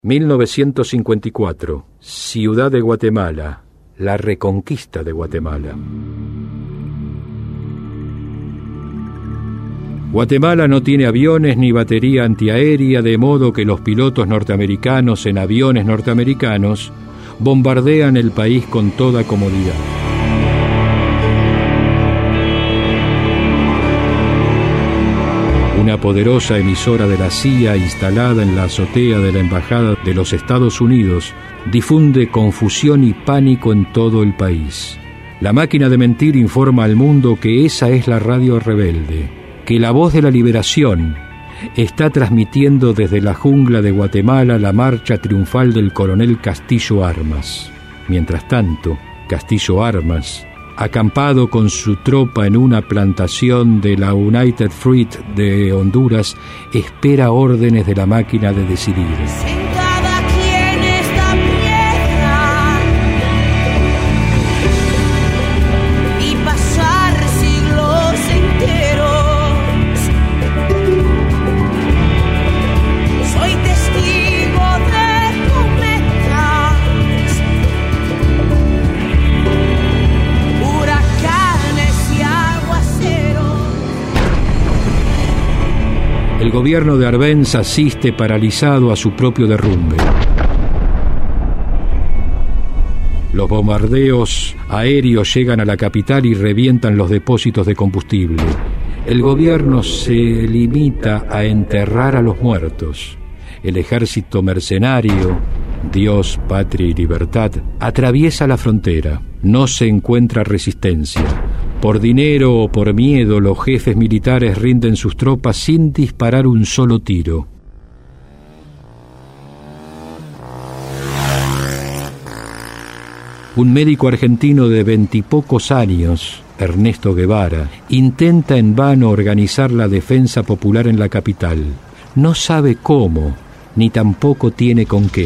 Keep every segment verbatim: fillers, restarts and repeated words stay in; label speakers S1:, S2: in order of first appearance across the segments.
S1: mil novecientos cincuenta y cuatro, Ciudad de Guatemala, la reconquista de Guatemala. Guatemala no tiene aviones ni batería antiaérea, de modo que los pilotos norteamericanos en aviones norteamericanos bombardean el país con toda comodidad. Una poderosa emisora de la C I A instalada en la azotea de la Embajada de los Estados Unidos difunde confusión y pánico en todo el país. La máquina de mentir informa al mundo que esa es la radio rebelde, que la voz de la liberación está transmitiendo desde la jungla de Guatemala la marcha triunfal del coronel Castillo Armas. Mientras tanto, Castillo Armas, acampado con su tropa en una plantación de la United Fruit de Honduras, espera órdenes de la máquina de decidir.
S2: Sentada aquí en esta piedra y pasar siglos enteros, soy testigo de cometas, huracanes y aguaceros.
S1: El gobierno de Arbenz asiste paralizado a su propio derrumbe. Los bombardeos aéreos llegan a la capital y revientan los depósitos de combustible. El gobierno se limita a enterrar a los muertos. El ejército mercenario, Dios, Patria y Libertad, atraviesa la frontera. No se encuentra resistencia. Por dinero o por miedo, los jefes militares rinden sus tropas sin disparar un solo tiro. Un médico argentino de veintipocos años, Ernesto Guevara, intenta en vano organizar la defensa popular en la capital. No sabe cómo, ni tampoco tiene con qué.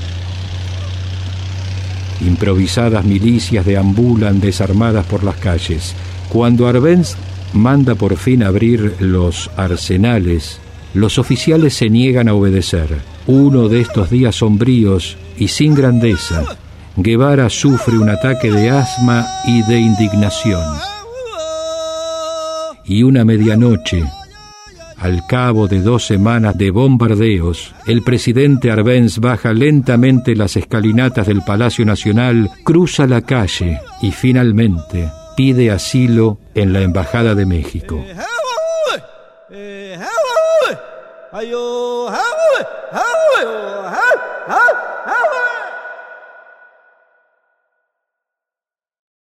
S1: Improvisadas milicias deambulan desarmadas por las calles. Cuando Arbenz manda por fin abrir los arsenales, los oficiales se niegan a obedecer. Uno de estos días sombríos y sin grandeza, Guevara sufre un ataque de asma y de indignación. Y una medianoche, al cabo de dos semanas de bombardeos, el presidente Arbenz baja lentamente las escalinatas del Palacio Nacional, cruza la calle y finalmente pide asilo en la Embajada de México.
S3: Hey,